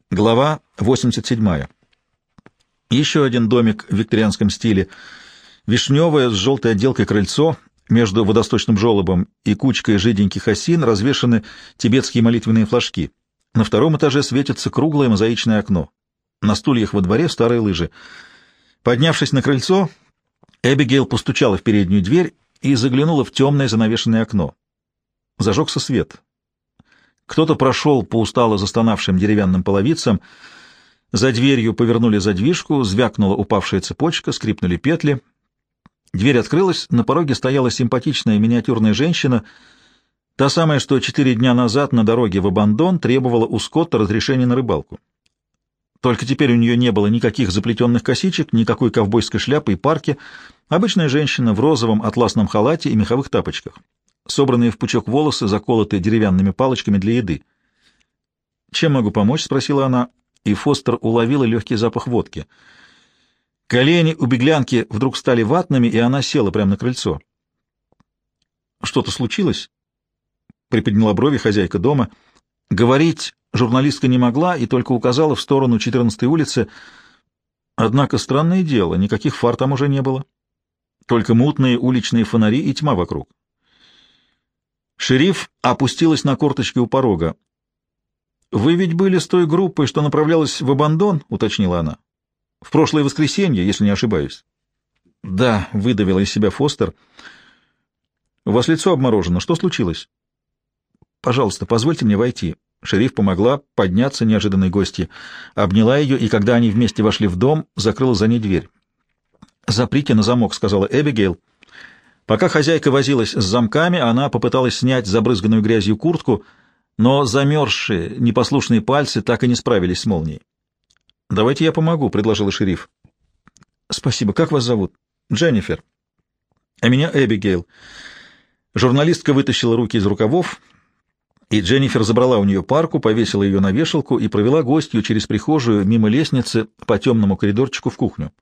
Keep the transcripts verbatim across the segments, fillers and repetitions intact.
Глава восемьдесят седьмая. Еще один домик в викторианском стиле. Вишневое с желтой отделкой крыльцо, между водосточным желобом и кучкой жиденьких осин развешаны тибетские молитвенные флажки. На втором этаже светится круглое мозаичное окно. На стульях во дворе старые лыжи. Поднявшись на крыльцо, Эбигейл постучала в переднюю дверь и заглянула в темное занавешенное окно. Зажегся свет. Кто-то прошел по устало застонавшим деревянным половицам. За дверью повернули задвижку, звякнула упавшая цепочка, скрипнули петли. Дверь открылась, на пороге стояла симпатичная миниатюрная женщина, та самая, что четыре дня назад на дороге в Абандон требовала у Скотта разрешения на рыбалку. Только теперь у нее не было никаких заплетенных косичек, никакой ковбойской шляпы и парки. Обычная женщина в розовом атласном халате и меховых тапочках. Собранные в пучок волосы заколоты деревянными палочками для еды. «Чем могу помочь?» — спросила она, и Фостер уловила легкий запах водки. Колени у беглянки вдруг стали ватными, и она села прямо на крыльцо. «Что-то случилось?» — приподняла брови хозяйка дома. Говорить журналистка не могла и только указала в сторону четырнадцатой улицы. Однако странное дело, никаких фар там уже не было. Только мутные уличные фонари и тьма вокруг. Шериф опустилась на корточки у порога. «Вы ведь были с той группой, что направлялась в Абандон?» — уточнила она. «В прошлое воскресенье, если не ошибаюсь». «Да», — выдавила из себя Фостер. «У вас лицо обморожено. Что случилось?» «Пожалуйста, позвольте мне войти». Шериф помогла подняться неожиданной гостье, обняла ее, и когда они вместе вошли в дом, закрыла за ней дверь. «Заприте на замок», — сказала Эбигейл. Пока хозяйка возилась с замками, она попыталась снять забрызганную грязью куртку, но замерзшие, непослушные пальцы так и не справились с молнией. «Давайте я помогу», — предложила шериф. «Спасибо. Как вас зовут?» «Дженнифер». «А меня Эбигейл». Журналистка вытащила руки из рукавов, и Дженнифер забрала у нее парку, повесила ее на вешалку и провела гостью через прихожую мимо лестницы по темному коридорчику в кухню.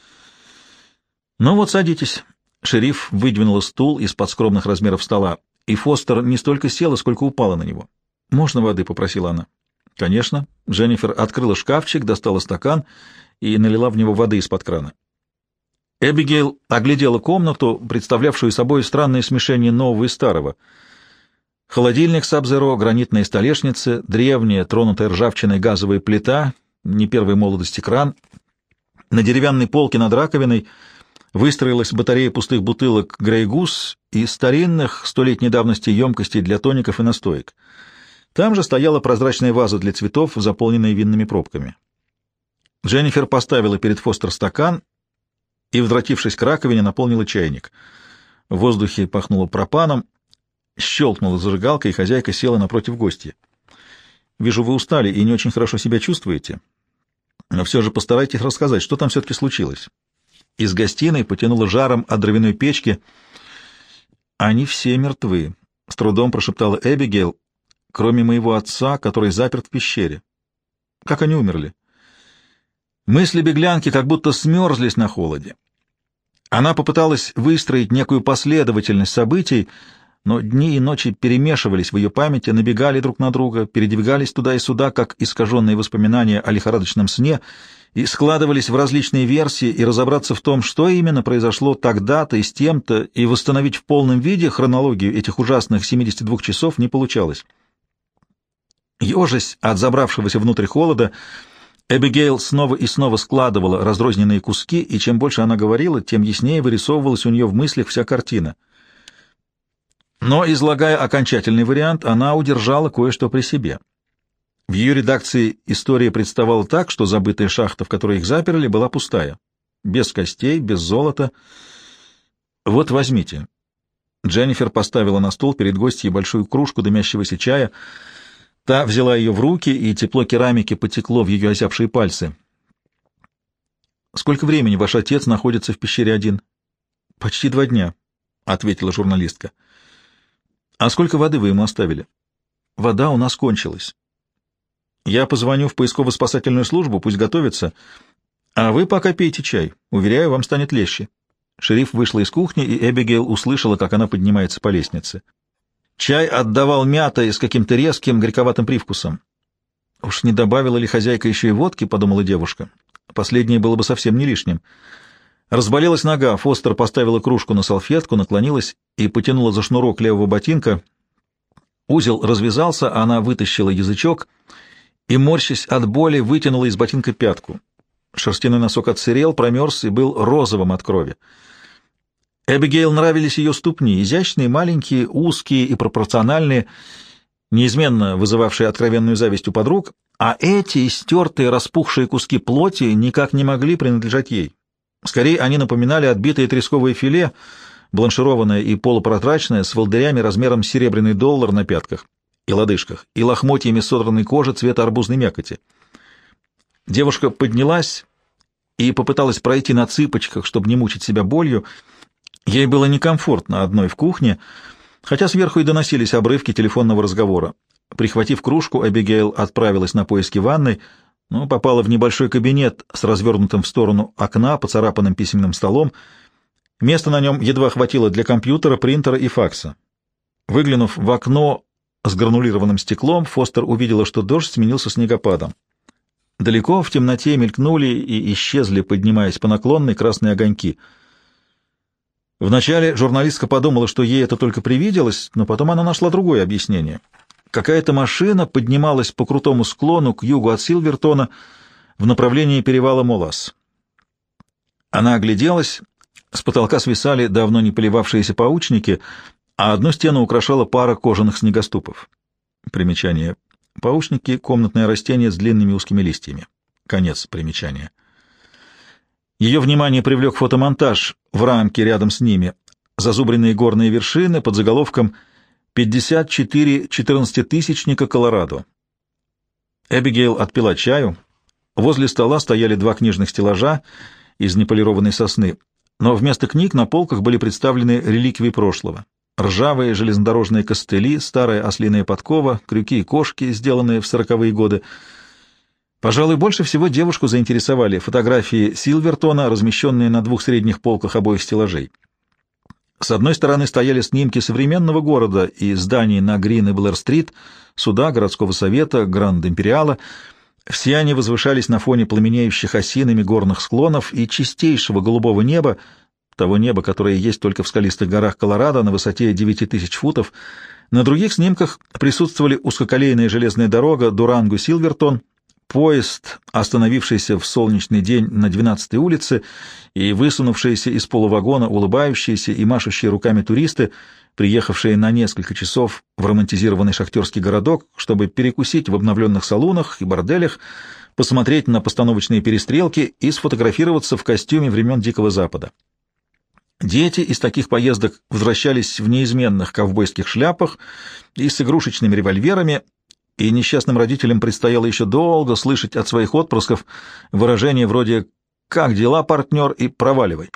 «Ну вот, садитесь». Шериф выдвинула стул из-под скромных размеров стола, и Фостер не столько села, сколько упала на него. «Можно воды?» — попросила она. «Конечно». Дженнифер открыла шкафчик, достала стакан и налила в него воды из-под крана. Эбигейл оглядела комнату, представлявшую собой странное смешение нового и старого. Холодильник Саб-Зеро, гранитные столешницы, древняя, тронутая ржавчиной газовая плита, не первой молодости кран. На деревянной полке над раковиной выстроилась батарея пустых бутылок «Грей Гус» и старинных, столетней давности емкостей для тоников и настоек. Там же стояла прозрачная ваза для цветов, заполненная винными пробками. Дженнифер поставила перед Фостер стакан и, возвратившись к раковине, наполнила чайник. В воздухе пахнуло пропаном, щелкнула зажигалка, и хозяйка села напротив гостья. «Вижу, вы устали и не очень хорошо себя чувствуете, но все же постарайтесь рассказать, что там все-таки случилось». Из гостиной потянуло жаром от дровяной печки. «Они все мертвы», — с трудом прошептала Эбигейл, «кроме моего отца, который заперт в пещере». «Как они умерли?» Мысли беглянки как будто смерзлись на холоде. Она попыталась выстроить некую последовательность событий, но дни и ночи перемешивались в ее памяти, набегали друг на друга, передвигались туда и сюда, как искаженные воспоминания о лихорадочном сне, и складывались в различные версии, и разобраться в том, что именно произошло тогда-то и с тем-то, и восстановить в полном виде хронологию этих ужасных семидесяти двух часов не получалось. Ежась от забравшегося внутрь холода, Эбигейл снова и снова складывала разрозненные куски, и чем больше она говорила, тем яснее вырисовывалась у нее в мыслях вся картина. Но, излагая окончательный вариант, она удержала кое-что при себе. В ее редакции история представала так, что забытая шахта, в которой их заперли, была пустая. Без костей, без золота. «Вот возьмите». Дженнифер поставила на стол перед гостьей большую кружку дымящегося чая. Та взяла ее в руки, и тепло керамики потекло в ее озябшие пальцы. «Сколько времени ваш отец находится в пещере один?» «Почти два дня», — ответила журналистка. «А сколько воды вы ему оставили?» «Вода у нас кончилась». «Я позвоню в поисково-спасательную службу, пусть готовятся. А вы пока пейте чай. Уверяю, вам станет легче». Шериф вышла из кухни, и Эбигейл услышала, как она поднимается по лестнице. Чай отдавал мятой с каким-то резким, горьковатым привкусом. Уж не добавила ли хозяйка еще и водки, подумала девушка. Последнее было бы совсем не лишним. Разболелась нога, Фостер поставила кружку на салфетку, наклонилась и потянула за шнурок левого ботинка. Узел развязался, она вытащила язычок и, морщась от боли, вытянула из ботинка пятку. Шерстяной носок отсырел, промерз и был розовым от крови. Эбигейл нравились ее ступни, изящные, маленькие, узкие и пропорциональные, неизменно вызывавшие откровенную зависть у подруг, а эти истертые, распухшие куски плоти никак не могли принадлежать ей. Скорее, они напоминали отбитое тресковое филе, бланшированное и полупрозрачное, с волдырями размером с серебряный доллар на пятках и лодыжках, и лохмотьями содранной кожи цвета арбузной мякоти. Девушка поднялась и попыталась пройти на цыпочках, чтобы не мучить себя болью. Ей было некомфортно одной в кухне, хотя сверху и доносились обрывки телефонного разговора. Прихватив кружку, Эбигейл отправилась на поиски ванной, но попала в небольшой кабинет с развернутым в сторону окна, поцарапанным письменным столом. Места на нем едва хватило для компьютера, принтера и факса. Выглянув в окно с гранулированным стеклом, Фостер увидела, что дождь сменился снегопадом. Далеко в темноте мелькнули и исчезли, поднимаясь по наклонной, красные огоньки. Вначале журналистка подумала, что ей это только привиделось, но потом она нашла другое объяснение. Какая-то машина поднималась по крутому склону к югу от Силвертона в направлении перевала Молас. Она огляделась, с потолка свисали давно не поливавшиеся паучники, а одну стену украшала пара кожаных снегоступов. Примечание. Паучники — комнатное растение с длинными узкими листьями. Конец примечания. Ее внимание привлек фотомонтаж в рамке рядом с ними. Зазубренные горные вершины под заголовком «пятьдесят четыре четырнадцатитысячника Колорадо». Эбигейл отпила чаю. Возле стола стояли два книжных стеллажа из неполированной сосны, но вместо книг на полках были представлены реликвии прошлого. Ржавые железнодорожные костыли, старая ослиная подкова, крюки и кошки, сделанные в сороковые годы. Пожалуй, больше всего девушку заинтересовали фотографии Силвертона, размещенные на двух средних полках обоих стеллажей. С одной стороны стояли снимки современного города и зданий на Грин и Блэр-стрит, суда, городского совета, Гранд-Империала. Все они возвышались на фоне пламенеющих осинами горных склонов и чистейшего голубого неба, того неба, которое есть только в скалистых горах Колорадо на высоте девяти тысяч футов. На других снимках присутствовали узкоколейная железная дорога Дуранго-Силвертон, поезд, остановившийся в солнечный день на двенадцатой улице, и высунувшиеся из полувагона улыбающиеся и машущие руками туристы, приехавшие на несколько часов в романтизированный шахтерский городок, чтобы перекусить в обновленных салунах и борделях, посмотреть на постановочные перестрелки и сфотографироваться в костюме времен Дикого Запада. Дети из таких поездок возвращались в неизменных ковбойских шляпах и с игрушечными револьверами, и несчастным родителям предстояло еще долго слышать от своих отпрысков выражения вроде «как дела, партнер?» и «проваливай».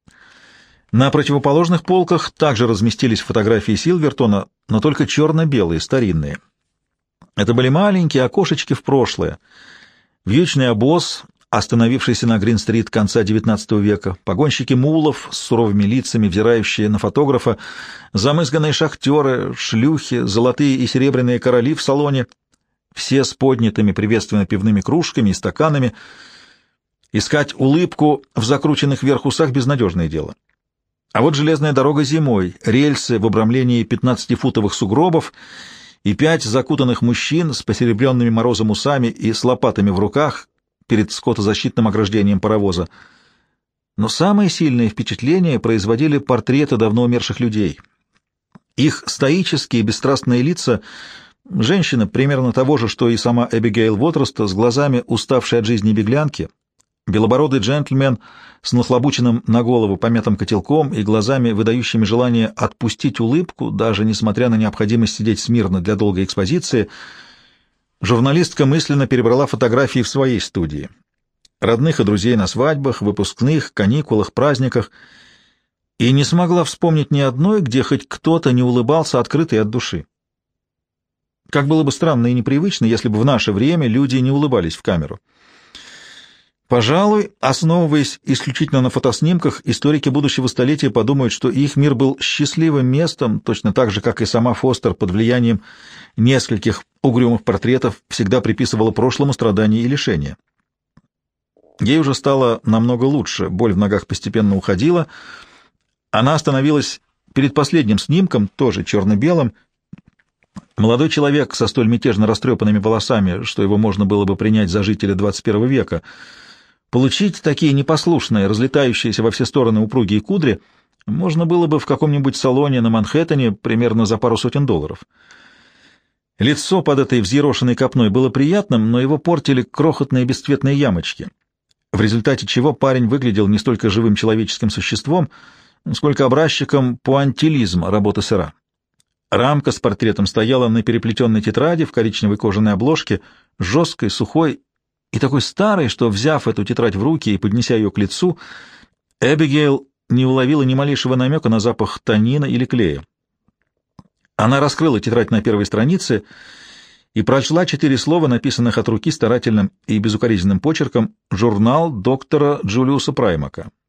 На противоположных полках также разместились фотографии Силвертона, но только черно-белые, старинные. Это были маленькие окошечки в прошлое. Вьючный обоз, остановившийся на Грин-стрит конца девятнадцатого века, погонщики мулов с суровыми лицами, взирающие на фотографа, замызганные шахтеры, шлюхи, золотые и серебряные короли в салоне, все с поднятыми приветственно пивными кружками и стаканами. Искать улыбку в закрученных вверх усах — безнадежное дело. А вот железная дорога зимой, рельсы в обрамлении пятнадцатифутовых сугробов и пять закутанных мужчин с посеребренными морозом усами и с лопатами в руках перед скотозащитным ограждением паровоза. Но самое сильное впечатление производили портреты давно умерших людей. Их стоические бесстрастные лица, женщина примерно того же, что и сама Эбигейл возраста, с глазами уставшей от жизни беглянки, белобородый джентльмен с нахлобученным на голову помятым котелком и глазами, выдающими желание отпустить улыбку, даже несмотря на необходимость сидеть смирно для долгой экспозиции. Журналистка мысленно перебрала фотографии в своей студии. Родных и друзей на свадьбах, выпускных, каникулах, праздниках, и не смогла вспомнить ни одной, где хоть кто-то не улыбался открыто и от души. Как было бы странно и непривычно, если бы в наше время люди не улыбались в камеру. Пожалуй, основываясь исключительно на фотоснимках, историки будущего столетия подумают, что их мир был счастливым местом, точно так же, как и сама Фостер под влиянием нескольких угрюмых портретов всегда приписывала прошлому страдания и лишения. Ей уже стало намного лучше, боль в ногах постепенно уходила. Она остановилась перед последним снимком, тоже черно-белым. Молодой человек со столь мятежно растрепанными волосами, что его можно было бы принять за жителя двадцать первого века. Получить такие непослушные, разлетающиеся во все стороны упругие кудри можно было бы в каком-нибудь салоне на Манхэттене примерно за пару сотен долларов. Лицо под этой взъерошенной копной было приятным, но его портили крохотные бесцветные ямочки, в результате чего парень выглядел не столько живым человеческим существом, сколько образчиком пуантилизма работы Сера. Рамка с портретом стояла на переплетенной тетради в коричневой кожаной обложке, жесткой, сухой и такой старой, что, взяв эту тетрадь в руки и поднеся ее к лицу, Эбигейл не уловила ни малейшего намека на запах танина или клея. Она раскрыла тетрадь на первой странице и прочла четыре слова, написанных от руки старательным и безукоризненным почерком: «Журнал доктора Джулиуса Праймака».